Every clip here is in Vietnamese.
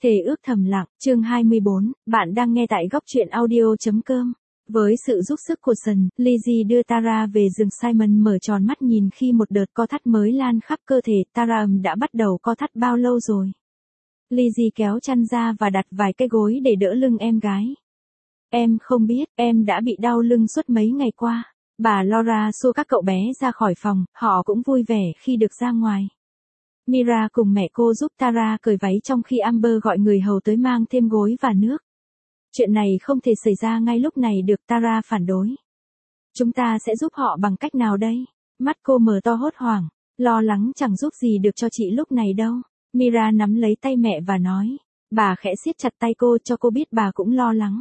Thề ước thầm lặng, chương 24, bạn đang nghe tại góc truyện audio.com. Với sự giúp sức của Sần, Lizzie đưa Tara về giường. Simon mở tròn mắt nhìn khi một đợt co thắt mới lan khắp cơ thể. Tara đã bắt đầu co thắt bao lâu rồi? Lizzie kéo chăn ra và đặt vài cái gối để đỡ lưng em gái. Em không biết, em đã bị đau lưng suốt mấy ngày qua. Bà Laura xua các cậu bé ra khỏi phòng, họ cũng vui vẻ khi được ra ngoài. Mira cùng mẹ cô giúp Tara cởi váy trong khi Amber gọi người hầu tới mang thêm gối và nước. Chuyện này không thể xảy ra ngay lúc này được, Tara phản đối. Chúng ta sẽ giúp họ bằng cách nào đây? Mắt cô mở to hốt hoảng, lo lắng chẳng giúp gì được cho chị lúc này đâu. Mira nắm lấy tay mẹ và nói. Bà khẽ siết chặt tay cô cho cô biết bà cũng lo lắng.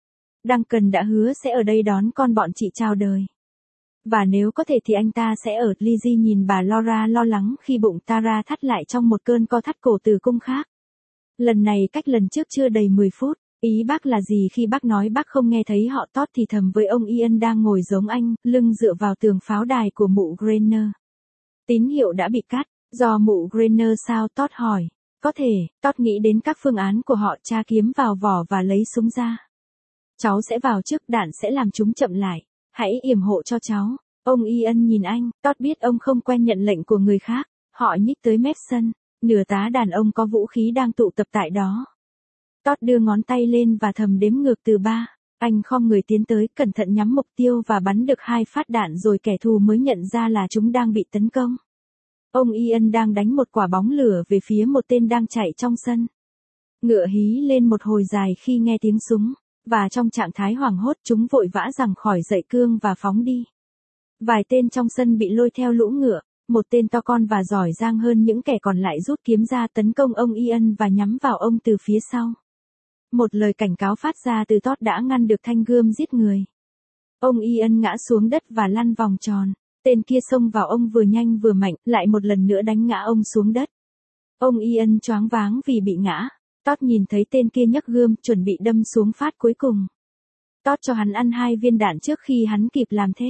Duncan đã hứa sẽ ở đây đón con bọn chị chào đời. Và nếu có thể thì anh ta sẽ ở. Lizzie nhìn bà Laura lo lắng khi bụng Tara thắt lại trong một cơn co thắt cổ tử cung khác. Lần này cách lần trước chưa đầy 10 phút. Ý bác là gì khi bác nói bác không nghe thấy họ? Todd thì thầm với ông Ian đang ngồi giống anh, lưng dựa vào tường pháo đài của mụ Grainer. Tín hiệu đã bị cắt, do mụ Grainer sao? Todd hỏi. Có thể, Todd nghĩ đến các phương án của họ, tra kiếm vào vỏ và lấy súng ra. Cháu sẽ vào trước, đạn sẽ làm chúng chậm lại. Hãy yểm hộ cho cháu. Ông Ian nhìn anh, Todd biết ông không quen nhận lệnh của người khác. Họ nhích tới mép sân, nửa tá đàn ông có vũ khí đang tụ tập tại đó. Todd đưa ngón tay lên và thầm đếm ngược từ 3. Anh khom người tiến tới, cẩn thận nhắm mục tiêu và bắn được 2 phát đạn rồi kẻ thù mới nhận ra là chúng đang bị tấn công. Ông Ian đang đánh một quả bóng lửa về phía một tên đang chạy trong sân. Ngựa hí lên một hồi dài khi nghe tiếng súng. Và trong trạng thái hoảng hốt chúng vội vã giằng khỏi dãy cương và phóng đi. Vài tên trong sân bị lôi theo lũ ngựa, một tên to con và giỏi giang hơn những kẻ còn lại rút kiếm ra tấn công ông Ian và nhắm vào ông từ phía sau. Một lời cảnh cáo phát ra từ Todd đã ngăn được thanh gươm giết người. Ông Ian ngã xuống đất và lăn vòng tròn. Tên kia xông vào ông vừa nhanh vừa mạnh, lại một lần nữa đánh ngã ông xuống đất. Ông Ian choáng váng vì bị ngã. Todd nhìn thấy tên kia nhấc gươm, chuẩn bị đâm xuống phát cuối cùng. Todd cho hắn ăn 2 viên đạn trước khi hắn kịp làm thế.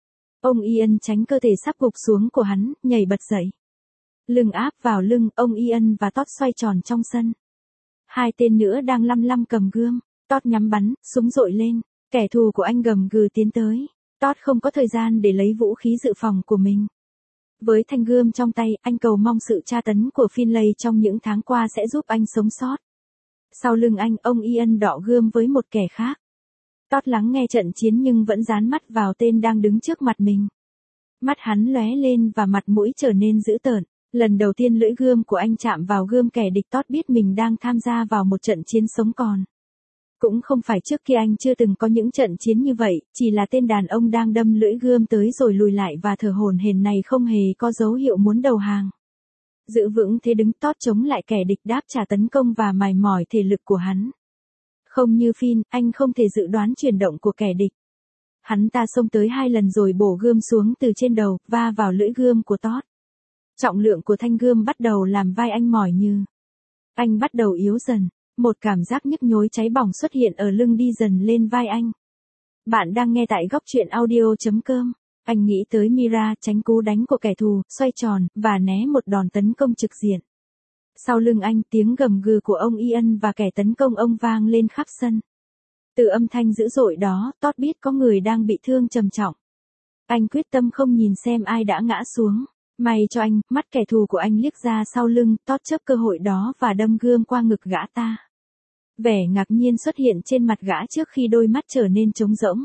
Ông Ian tránh cơ thể sắp gục xuống của hắn, nhảy bật dậy. Lưng áp vào lưng, ông Ian và Todd xoay tròn trong sân. 2 tên nữa đang lăm cầm gươm. Todd nhắm bắn, súng dội lên. Kẻ thù của anh gầm gừ tiến tới. Todd không có thời gian để lấy vũ khí dự phòng của mình. Với thanh gươm trong tay, anh cầu mong sự tra tấn của Finlay trong những tháng qua sẽ giúp anh sống sót. Sau lưng anh, ông Ian đọ gươm với một kẻ khác. Todd lắng nghe trận chiến nhưng vẫn dán mắt vào tên đang đứng trước mặt mình. Mắt hắn lóe lên và mặt mũi trở nên dữ tợn. Lần đầu tiên lưỡi gươm của anh chạm vào gươm kẻ địch, Todd biết mình đang tham gia vào một trận chiến sống còn. Cũng không phải trước kia anh chưa từng có những trận chiến như vậy, chỉ là tên đàn ông đang đâm lưỡi gươm tới rồi lùi lại và thở hổn hển này không hề có dấu hiệu muốn đầu hàng. Giữ vững thế đứng, Todd chống lại kẻ địch đáp trả tấn công và mài mỏi thể lực của hắn. Không như Finn, anh không thể dự đoán chuyển động của kẻ địch. Hắn ta xông tới 2 lần rồi bổ gươm xuống từ trên đầu, va vào lưỡi gươm của Todd. Trọng lượng của thanh gươm bắt đầu làm vai anh mỏi như. Anh bắt đầu yếu dần. Một cảm giác nhức nhối cháy bỏng xuất hiện ở lưng đi dần lên vai anh. Bạn đang nghe tại góc truyện audio.com. Anh nghĩ tới Mira, tránh cú đánh của kẻ thù, xoay tròn, và né một đòn tấn công trực diện. Sau lưng anh, tiếng gầm gừ của ông Ian và kẻ tấn công ông vang lên khắp sân. Từ âm thanh dữ dội đó, Todd biết có người đang bị thương trầm trọng. Anh quyết tâm không nhìn xem ai đã ngã xuống. May cho anh, mắt kẻ thù của anh liếc ra sau lưng, Todd chớp cơ hội đó và đâm gươm qua ngực gã ta. Vẻ ngạc nhiên xuất hiện trên mặt gã trước khi đôi mắt trở nên trống rỗng.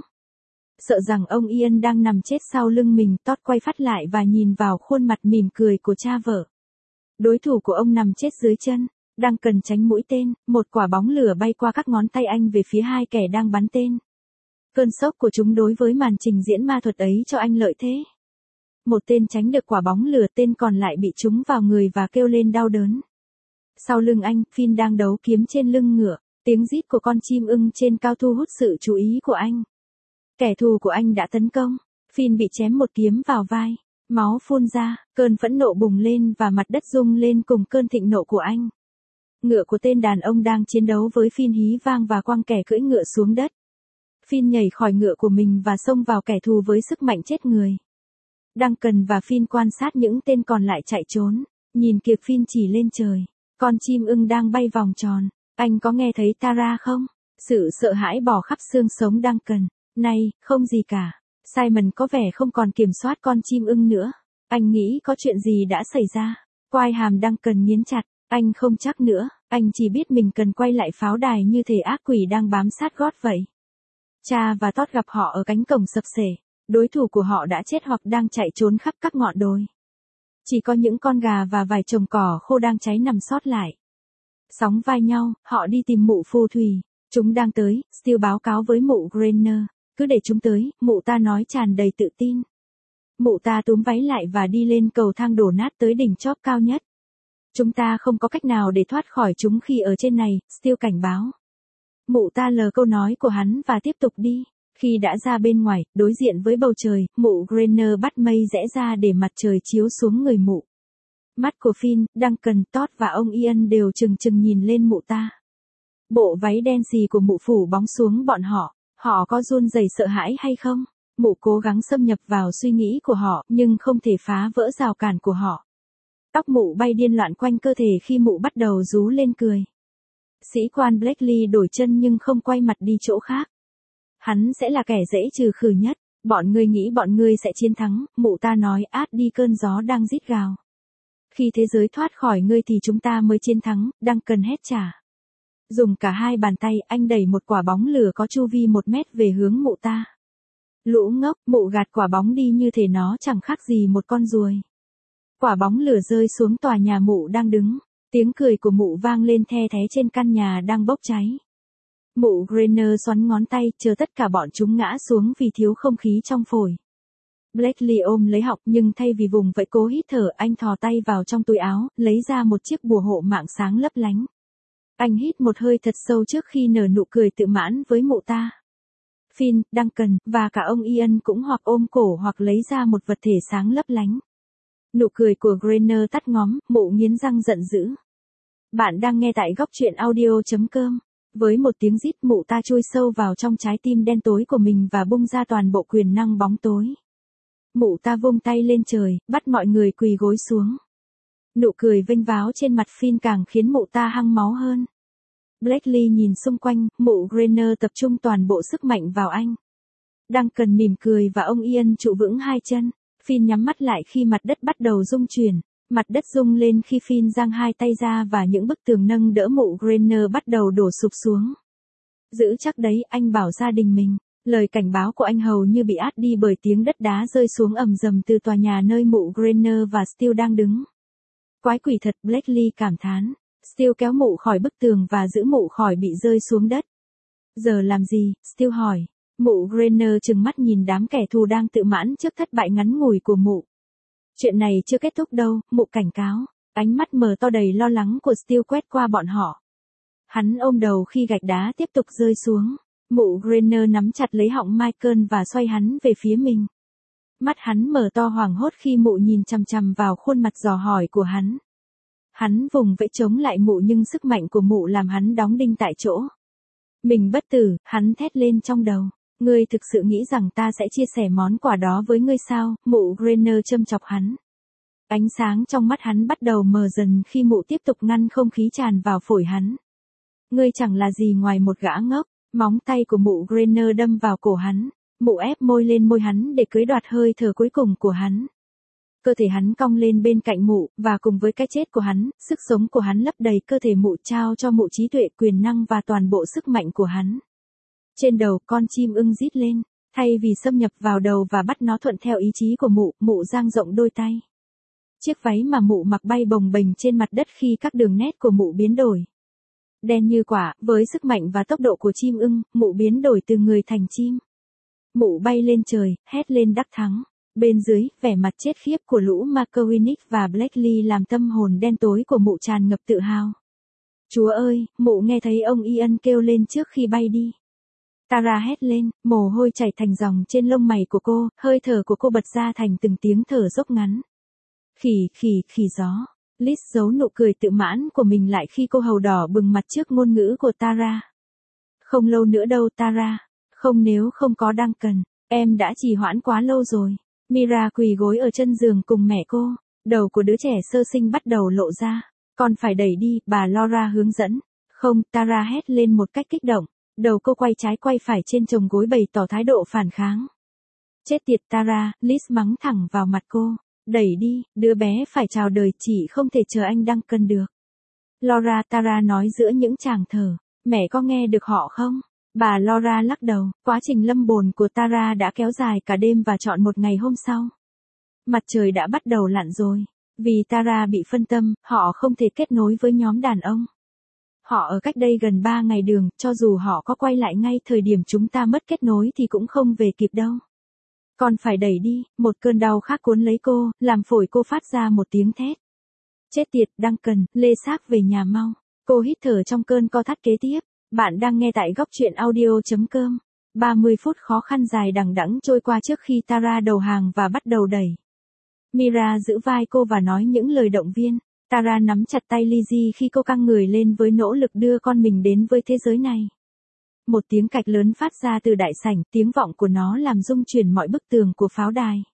Sợ rằng ông Ian đang nằm chết sau lưng mình, Todd quay phát lại và nhìn vào khuôn mặt mỉm cười của cha vợ. Đối thủ của ông nằm chết dưới chân, đang cần tránh mũi tên, một quả bóng lửa bay qua các ngón tay anh về phía 2 kẻ đang bắn tên. Cơn sốc của chúng đối với màn trình diễn ma thuật ấy cho anh lợi thế. Một tên tránh được quả bóng lửa, tên còn lại bị trúng vào người và kêu lên đau đớn. Sau lưng anh, Finn đang đấu kiếm trên lưng ngựa, tiếng rít của con chim ưng trên cao thu hút sự chú ý của anh. Kẻ thù của anh đã tấn công, Finn bị chém một kiếm vào vai, máu phun ra, cơn phẫn nộ bùng lên và mặt đất rung lên cùng cơn thịnh nộ của anh. Ngựa của tên đàn ông đang chiến đấu với Finn hí vang và quăng kẻ cưỡi ngựa xuống đất. Finn nhảy khỏi ngựa của mình và xông vào kẻ thù với sức mạnh chết người. Duncan và Finn quan sát những tên còn lại chạy trốn, nhìn kịp Finn chỉ lên trời. Con chim ưng đang bay vòng tròn. Anh có nghe thấy Tara không? Sự sợ hãi bò khắp xương sống Duncan. Này, không gì cả. Simon có vẻ không còn kiểm soát con chim ưng nữa. Anh nghĩ có chuyện gì đã xảy ra. Quai hàm Duncan nghiến chặt. Anh không chắc nữa. Anh chỉ biết mình cần quay lại pháo đài như thể ác quỷ đang bám sát gót vậy. Cha và Todd gặp họ ở cánh cổng sập sể. Đối thủ của họ đã chết hoặc đang chạy trốn khắp các ngọn đồi. Chỉ có những con gà và vài chồng cỏ khô đang cháy nằm sót lại. Sóng vai nhau, họ đi tìm mụ phù thủy. Chúng đang tới, Steele báo cáo với mụ Grainer. Cứ để chúng tới, mụ ta nói tràn đầy tự tin. Mụ ta túm váy lại và đi lên cầu thang đổ nát tới đỉnh chóp cao nhất. Chúng ta không có cách nào để thoát khỏi chúng khi ở trên này, Steele cảnh báo. Mụ ta lờ câu nói của hắn và tiếp tục đi. Khi đã ra bên ngoài, đối diện với bầu trời, mụ Grainer bắt mây rẽ ra để mặt trời chiếu xuống người mụ. Mắt của Finn, Duncan, Todd và ông Ian đều trừng trừng nhìn lên mụ ta. Bộ váy đen xì của mụ phủ bóng xuống bọn họ. Họ có run rẩy sợ hãi hay không? Mụ cố gắng xâm nhập vào suy nghĩ của họ, nhưng không thể phá vỡ rào cản của họ. Tóc mụ bay điên loạn quanh cơ thể khi mụ bắt đầu rú lên cười. Sĩ quan Blakely đổi chân nhưng không quay mặt đi chỗ khác. Hắn sẽ là kẻ dễ trừ khử nhất. Bọn ngươi nghĩ bọn ngươi sẽ chiến thắng, mụ ta nói át đi cơn gió đang rít gào. Khi thế giới thoát khỏi ngươi thì chúng ta mới chiến thắng, Duncan hét trả. Dùng cả hai bàn tay, anh đẩy một quả bóng lửa có chu vi 1 mét về hướng mụ ta. Lũ ngốc, mụ gạt quả bóng đi như thể nó chẳng khác gì một con ruồi. Quả bóng lửa rơi xuống tòa nhà mụ đang đứng. Tiếng cười của mụ vang lên the thé trên căn nhà đang bốc cháy. Mụ Grainer xoắn ngón tay, chờ tất cả bọn chúng ngã xuống vì thiếu không khí trong phổi. Blakely ôm lấy họng nhưng thay vì vùng vẫy cố hít thở, anh thò tay vào trong túi áo, lấy ra một chiếc bùa hộ mạng sáng lấp lánh. Anh hít một hơi thật sâu trước khi nở nụ cười tự mãn với mụ ta. Finn, Duncan, và cả ông Ian cũng hoặc ôm cổ hoặc lấy ra một vật thể sáng lấp lánh. Nụ cười của Grainer tắt ngóm, mụ nghiến răng giận dữ. Bạn đang nghe tại góc truyện audio.com. Với một tiếng rít, mụ ta chui sâu vào trong trái tim đen tối của mình và bung ra toàn bộ quyền năng bóng tối. Mụ ta vung tay lên trời, bắt mọi người quỳ gối xuống. Nụ cười vênh váo trên mặt Finn càng khiến mụ ta hăng máu hơn. Blakely nhìn xung quanh, mụ Grainer tập trung toàn bộ sức mạnh vào anh. Duncan mỉm cười và ông Ian trụ vững hai chân. Finn nhắm mắt lại khi mặt đất bắt đầu rung chuyển. Mặt đất rung lên khi Finn giang hai tay ra và những bức tường nâng đỡ mụ Grainer bắt đầu đổ sụp xuống. Giữ chắc đấy, anh bảo gia đình mình. Lời cảnh báo của anh hầu như bị át đi bởi tiếng đất đá rơi xuống ầm dầm từ tòa nhà nơi mụ Grainer và Steele đang đứng. Quái quỷ thật, Blakely cảm thán. Steele kéo mụ khỏi bức tường và giữ mụ khỏi bị rơi xuống đất. Giờ làm gì? Steele hỏi. Mụ Grainer trừng mắt nhìn đám kẻ thù đang tự mãn trước thất bại ngắn ngủi của mụ. Chuyện này chưa kết thúc đâu, mụ cảnh cáo. Ánh mắt mở to đầy lo lắng của Steele quét qua bọn họ. Hắn ôm đầu khi gạch đá tiếp tục rơi xuống. Mụ Grainer nắm chặt lấy họng Michael và xoay hắn về phía mình. Mắt hắn mở to hoảng hốt khi mụ nhìn chằm chằm vào khuôn mặt dò hỏi của hắn. Hắn vùng vẫy chống lại mụ nhưng sức mạnh của mụ làm hắn đóng đinh tại chỗ. Mình bất tử, hắn thét lên trong đầu. Ngươi thực sự nghĩ rằng ta sẽ chia sẻ món quà đó với ngươi sao? Mụ Grainer châm chọc hắn. Ánh sáng trong mắt hắn bắt đầu mờ dần khi mụ tiếp tục ngăn không khí tràn vào phổi hắn. Ngươi chẳng là gì ngoài một gã ngốc. Móng tay của mụ Grainer đâm vào cổ hắn. Mụ ép môi lên môi hắn để cưỡi đoạt hơi thở cuối cùng của hắn. Cơ thể hắn cong lên bên cạnh mụ, và cùng với cái chết của hắn, sức sống của hắn lấp đầy cơ thể mụ, trao cho mụ trí tuệ, quyền năng và toàn bộ sức mạnh của hắn. Trên đầu, con chim ưng rít lên. Thay vì xâm nhập vào đầu và bắt nó thuận theo ý chí của mụ, mụ dang rộng đôi tay. Chiếc váy mà mụ mặc bay bồng bềnh trên mặt đất khi các đường nét của mụ biến đổi. Đen như quả, với sức mạnh và tốc độ của chim ưng, mụ biến đổi từ người thành chim. Mụ bay lên trời, hét lên đắc thắng. Bên dưới, vẻ mặt chết khiếp của lũ McCormick và Blakely làm tâm hồn đen tối của mụ tràn ngập tự hào. Chúa ơi, mụ nghe thấy ông Ian kêu lên trước khi bay đi. Tara hét lên, mồ hôi chảy thành dòng trên lông mày của cô, hơi thở của cô bật ra thành từng tiếng thở dốc ngắn. Khỉ gió. Liz giấu nụ cười tự mãn của mình lại khi cô hầu đỏ bừng mặt trước ngôn ngữ của Tara. Không lâu nữa đâu Tara. Không, nếu không có Duncan, em đã trì hoãn quá lâu rồi. Mira quỳ gối ở chân giường cùng mẹ cô. Đầu của đứa trẻ sơ sinh bắt đầu lộ ra. Con phải đẩy đi, bà Laura hướng dẫn. Không, Tara hét lên một cách kích động. Đầu cô quay trái quay phải trên chồng gối bày tỏ thái độ phản kháng. Chết tiệt Tara, Liz mắng thẳng vào mặt cô. Đẩy đi, đứa bé phải chào đời, chị không thể chờ anh Duncan được. Laura, Tara nói giữa những tràng thở. Mẹ có nghe được họ không? Bà Laura lắc đầu, quá trình lâm bồn của Tara đã kéo dài cả đêm và trọn một ngày hôm sau. Mặt trời đã bắt đầu lặn rồi. Vì Tara bị phân tâm, họ không thể kết nối với nhóm đàn ông. Họ ở cách đây gần 3 ngày đường, cho dù họ có quay lại ngay thời điểm chúng ta mất kết nối thì cũng không về kịp đâu. Con phải đẩy đi, một cơn đau khác cuốn lấy cô, làm phổi cô phát ra một tiếng thét. Chết tiệt, Duncan, lê xác về nhà mau. Cô hít thở trong cơn co thắt kế tiếp. Bạn đang nghe tại góc truyện audio.com. 30 phút khó khăn dài đằng đẵng trôi qua trước khi Tara đầu hàng và bắt đầu đẩy. Mira giữ vai cô và nói những lời động viên. Tara nắm chặt tay Lizzie khi cô căng người lên với nỗ lực đưa con mình đến với thế giới này. Một tiếng cạch lớn phát ra từ đại sảnh, tiếng vọng của nó làm rung chuyển mọi bức tường của pháo đài.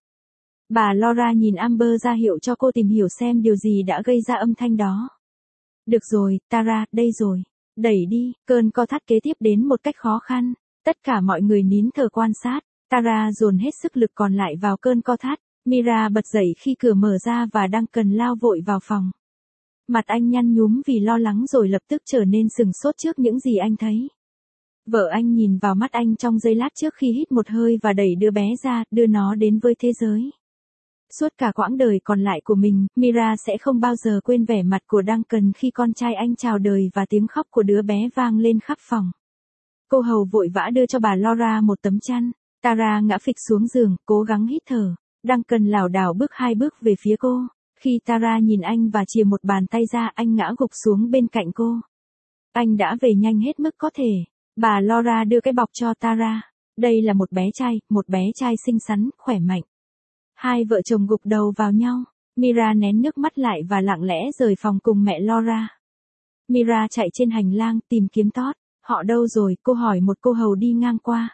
Bà Laura nhìn Amber ra hiệu cho cô tìm hiểu xem điều gì đã gây ra âm thanh đó. Được rồi, Tara, đây rồi. Đẩy đi, cơn co thắt kế tiếp đến một cách khó khăn. Tất cả mọi người nín thở quan sát. Tara dồn hết sức lực còn lại vào cơn co thắt. Mira bật dậy khi cửa mở ra và Duncan lao vội vào phòng. Mặt anh nhăn nhúm vì lo lắng rồi lập tức trở nên sừng sốt trước những gì anh thấy. Vợ anh nhìn vào mắt anh trong giây lát trước khi hít một hơi và đẩy đứa bé ra, đưa nó đến với thế giới. Suốt cả quãng đời còn lại của mình, Mira sẽ không bao giờ quên vẻ mặt của Duncan khi con trai anh chào đời và tiếng khóc của đứa bé vang lên khắp phòng. Cô hầu vội vã đưa cho bà Laura một tấm chăn. Tara ngã phịch xuống giường, cố gắng hít thở. Duncan lảo đảo bước 2 bước về phía cô. Khi Tara nhìn anh và chìa một bàn tay ra, anh ngã gục xuống bên cạnh cô. Anh đã về nhanh hết mức có thể. Bà Laura đưa cái bọc cho Tara. Đây là một bé trai xinh xắn, khỏe mạnh. Hai vợ chồng gục đầu vào nhau. Mira nén nước mắt lại và lặng lẽ rời phòng cùng mẹ Laura. Mira chạy trên hành lang tìm kiếm Todd. Họ đâu rồi? Cô hỏi một cô hầu đi ngang qua.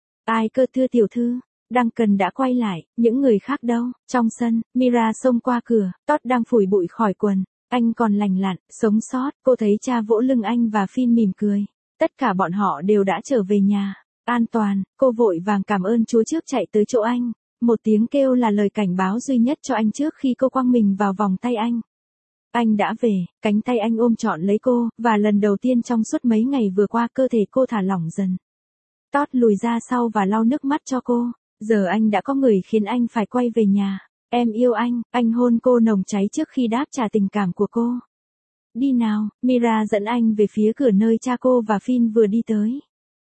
Ai cơ thưa tiểu thư? Duncan đã quay lại, những người khác đâu? Trong sân, Mira xông qua cửa, Todd đang phủi bụi khỏi quần. Anh còn lành lặn, sống sót. Cô thấy cha vỗ lưng anh và Finn mỉm cười. Tất cả bọn họ đều đã trở về nhà. An toàn, cô vội vàng cảm ơn Chúa trước chạy tới chỗ anh. Một tiếng kêu là lời cảnh báo duy nhất cho anh trước khi cô quăng mình vào vòng tay anh. Anh đã về, cánh tay anh ôm trọn lấy cô, và lần đầu tiên trong suốt mấy ngày vừa qua cơ thể cô thả lỏng dần. Todd lùi ra sau và lau nước mắt cho cô. Giờ anh đã có người khiến anh phải quay về nhà. Em yêu anh hôn cô nồng cháy trước khi đáp trả tình cảm của cô. Đi nào, Mira dẫn anh về phía cửa nơi cha cô và Finn vừa đi tới.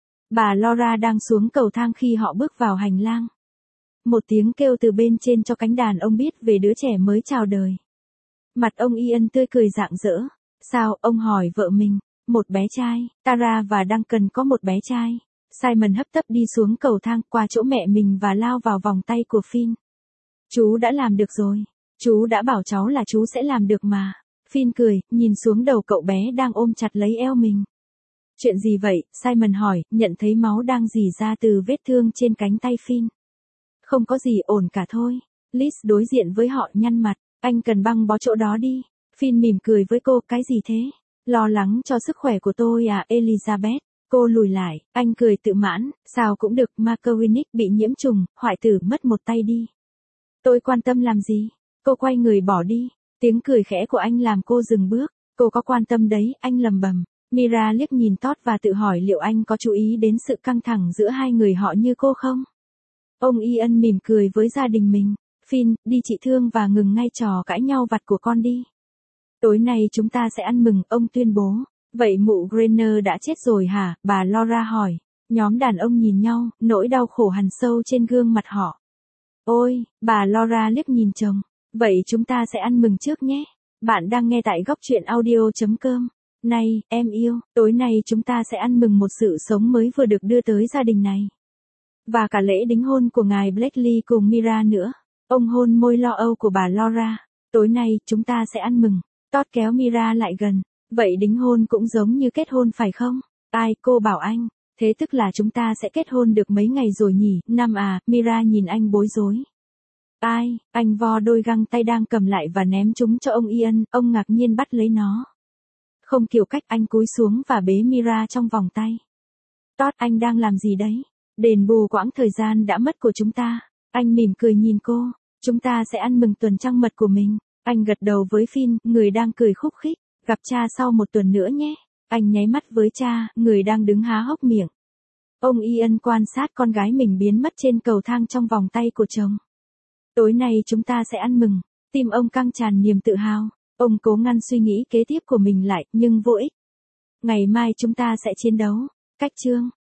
Bà Laura đang xuống cầu thang khi họ bước vào hành lang. Một tiếng kêu từ bên trên cho cánh đàn ông biết về đứa trẻ mới chào đời. Mặt ông Ian tươi cười rạng rỡ. Sao, ông hỏi vợ mình. Một bé trai, Tara và Duncan có một bé trai. Simon hấp tấp đi xuống cầu thang qua chỗ mẹ mình và lao vào vòng tay của Finn. Chú đã làm được rồi. Chú đã bảo cháu là chú sẽ làm được mà. Finn cười, nhìn xuống đầu cậu bé đang ôm chặt lấy eo mình. Chuyện gì vậy? Simon hỏi, nhận thấy máu đang rỉ ra từ vết thương trên cánh tay Finn. Không có gì, ổn cả thôi. Liz đối diện với họ nhăn mặt. Anh cần băng bó chỗ đó đi. Finn mỉm cười với cô, cái gì thế? Lo lắng cho sức khỏe của tôi à, Elizabeth? Cô lùi lại, anh cười tự mãn, sao cũng được, Marcowinic bị nhiễm trùng, hoại tử mất một tay đi. Tôi quan tâm làm gì? Cô quay người bỏ đi. Tiếng cười khẽ của anh làm cô dừng bước. Cô có quan tâm đấy, anh lầm bầm. Mira liếc nhìn Todd và tự hỏi liệu anh có chú ý đến sự căng thẳng giữa hai người họ như cô không? Ông Ian mỉm cười với gia đình mình. Finn, đi trị thương và ngừng ngay trò cãi nhau vặt của con đi. Tối nay chúng ta sẽ ăn mừng, ông tuyên bố. Vậy mụ Grainer đã chết rồi hả? Bà Laura hỏi. Nhóm đàn ông nhìn nhau, nỗi đau khổ hằn sâu trên gương mặt họ. Ôi, bà Laura liếc nhìn chồng. Vậy chúng ta sẽ ăn mừng trước nhé. Bạn đang nghe tại góc truyện audio.com. Này, em yêu, tối nay chúng ta sẽ ăn mừng một sự sống mới vừa được đưa tới gia đình này. Và cả lễ đính hôn của ngài Blakely cùng Mira nữa. Ông hôn môi lo âu của bà Laura. Tối nay chúng ta sẽ ăn mừng. Todd kéo Mira lại gần. Vậy đính hôn cũng giống như kết hôn phải không? Ai, cô bảo anh. Thế tức là chúng ta sẽ kết hôn được mấy ngày rồi nhỉ? Năm à, Mira nhìn anh bối rối. Ai, anh vo đôi găng tay đang cầm lại và ném chúng cho ông Ian, ông ngạc nhiên bắt lấy nó. Không kiểu cách, anh cúi xuống và bế Mira trong vòng tay. Todd, anh đang làm gì đấy? Đền bù quãng thời gian đã mất của chúng ta. Anh mỉm cười nhìn cô. Chúng ta sẽ ăn mừng tuần trăng mật của mình. Anh gật đầu với Finn, người đang cười khúc khích. Gặp cha sau một tuần nữa nhé. Anh nháy mắt với cha, người đang đứng há hốc miệng. Ông Ian quan sát con gái mình biến mất trên cầu thang trong vòng tay của chồng. Tối nay chúng ta sẽ ăn mừng. Tim ông căng tràn niềm tự hào. Ông cố ngăn suy nghĩ kế tiếp của mình lại, nhưng vô ích. Ngày mai chúng ta sẽ chiến đấu. Cách chương